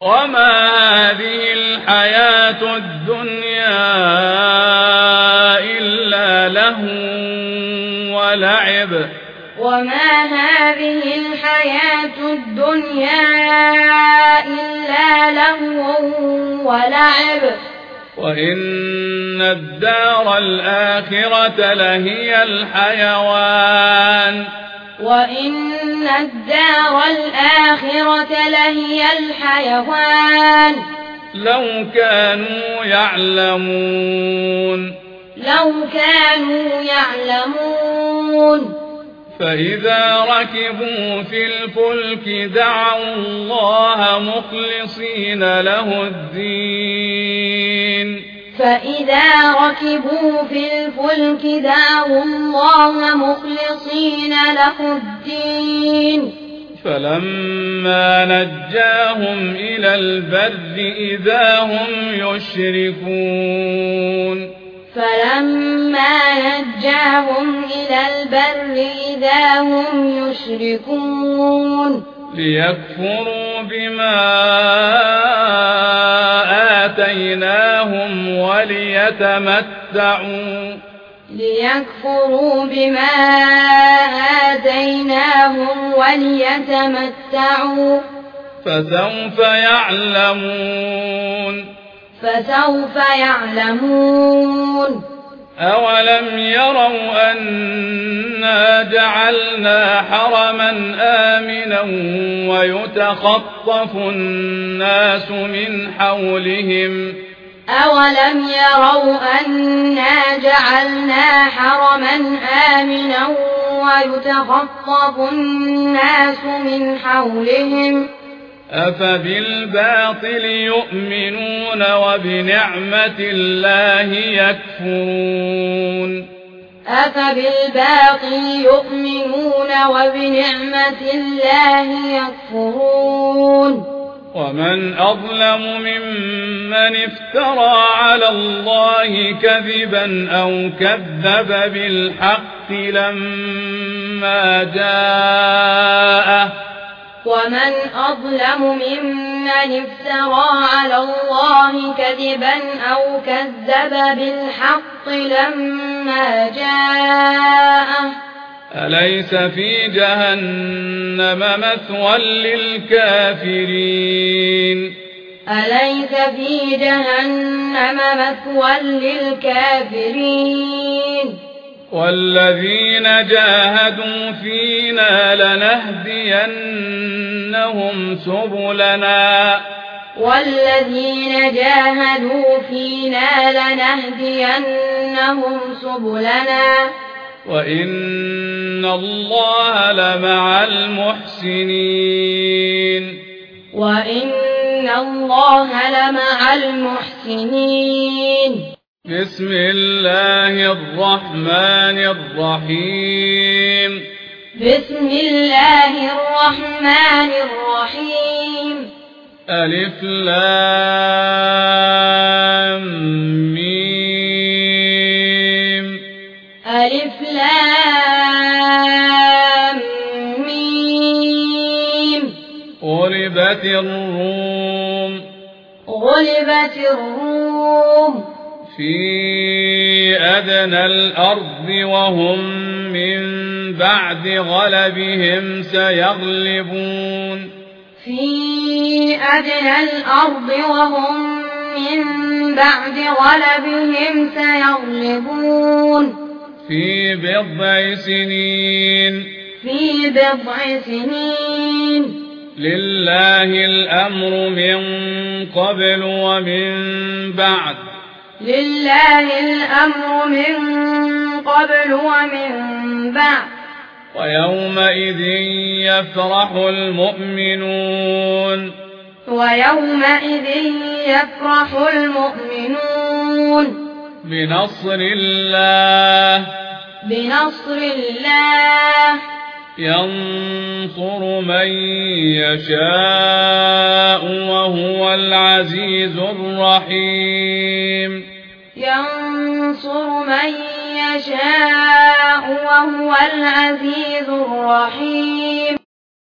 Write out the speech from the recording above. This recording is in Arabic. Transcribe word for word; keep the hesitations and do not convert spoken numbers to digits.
وما هذه الحياة الدنيا إلا لهو ولعب وما هذه الحياة الدنيا إلا لهو ولعب وإن الدار الآخرة لهي الحيوان وإن الدار الآخرة لهي الحيوان لو كانوا يعلمون لو كانوا يعلمون فإذا ركبوا في الفلك دعوا الله مخلصين له الدين فإذا ركبوا في الفلك دعوا الله مخلصين له الدين فلما نجاهم إلى البر إذا هم يشركون فلما نجاهم إلى البر إذا هم يشركون ليكفروا بما آتيناهم وليتمتعوا ليكفروا بما آتيناهم وليتمتعوا فسوف يعلمون فسوف يعلمون أولم يروا أنا جعلنا حرما آمنا ويتخطف الناس من حولهم أولم يروا أنا جعلنا حرما آمنا ويتخطف الناس من حولهم أفبالباطل يؤمنون وبنعمة الله يكفرون أفبالباطل يؤمنون وبنعمة الله يكفرون ومن أظلم ممن افترى على الله كذبا أو كذب بالحق لما جاءه ومن أظلم ممن افترى على الله كذبا أو كذب بالحق لما جاءه أليس في جهنم مثوى للكافرين أليس في جهنم مثوى للكافرين والذين جاهدوا فينا لنهدينهم سبلنا والذين جاهدوا فينا لنهدينهم سبلنا وإن الله لمع المحسنين وإن الله لمع المحسنين بسم الله الرحمن الرحيم بسم الله الرحمن الرحيم ألف لام ميم ألف لام ميم غلبت الروم غلبت الروم في أدنى الأرض وهم من بعد غلبهم سيغلبون في أدنى الأرض وهم من بعد غلبهم سيغلبون في بضع سنين في بضع سنين لله الأمر من قبل ومن بعد لله الأمر من قبل ومن بعد ويومئذ يفرح المؤمنون ويومئذ يفرح المؤمنون بنصر الله بنصر الله ينصر من يشاء وهو العزيز الرحيم ينصر من يشاء وهو العزيز الرحيم